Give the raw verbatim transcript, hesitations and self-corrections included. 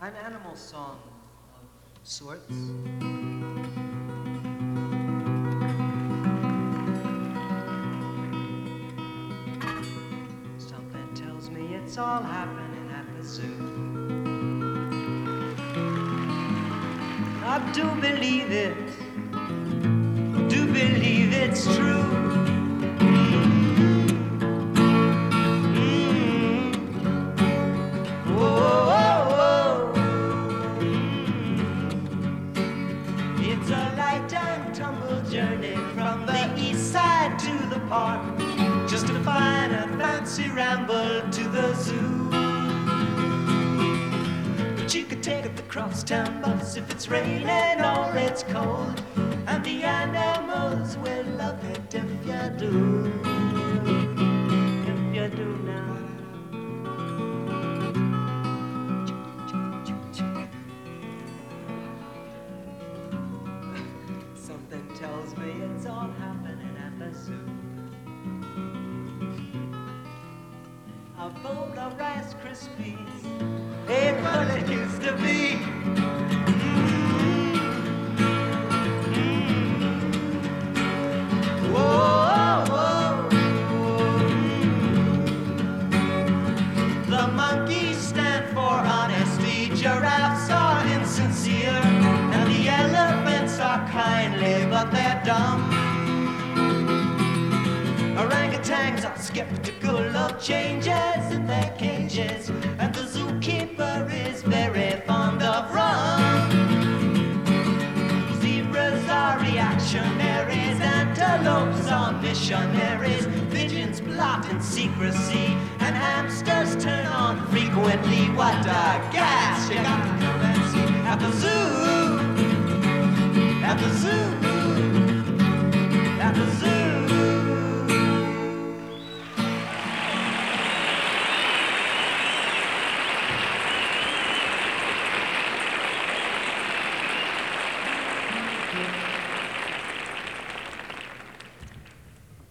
an animal song of sorts. Something tells me it's all happening at the zoo. I do believe it, do believe it's true. Journey from the east side to the park, just to find a fancy ramble to the zoo. But you could take the crosstown bus if it's raining or it's cold, and the animals will love it if you do. If you do now. Tells me it's all happening at the zoo. A bowl of Rice Krispies ain't what it used to be. Whoa, whoa, whoa. The monkeys stand for honesty, giraffes are insincere, and the elephants are kindly, but they're dumb. Orangutans are skeptical of changes in their cages, and the zookeeper is very fond of rum. Zebras are reactionaries, antelopes are missionaries, pigeons plot in secrecy, and hamsters turn on frequently. What a gas! You got to come and see at the zoo. At the zoo, at the zoo.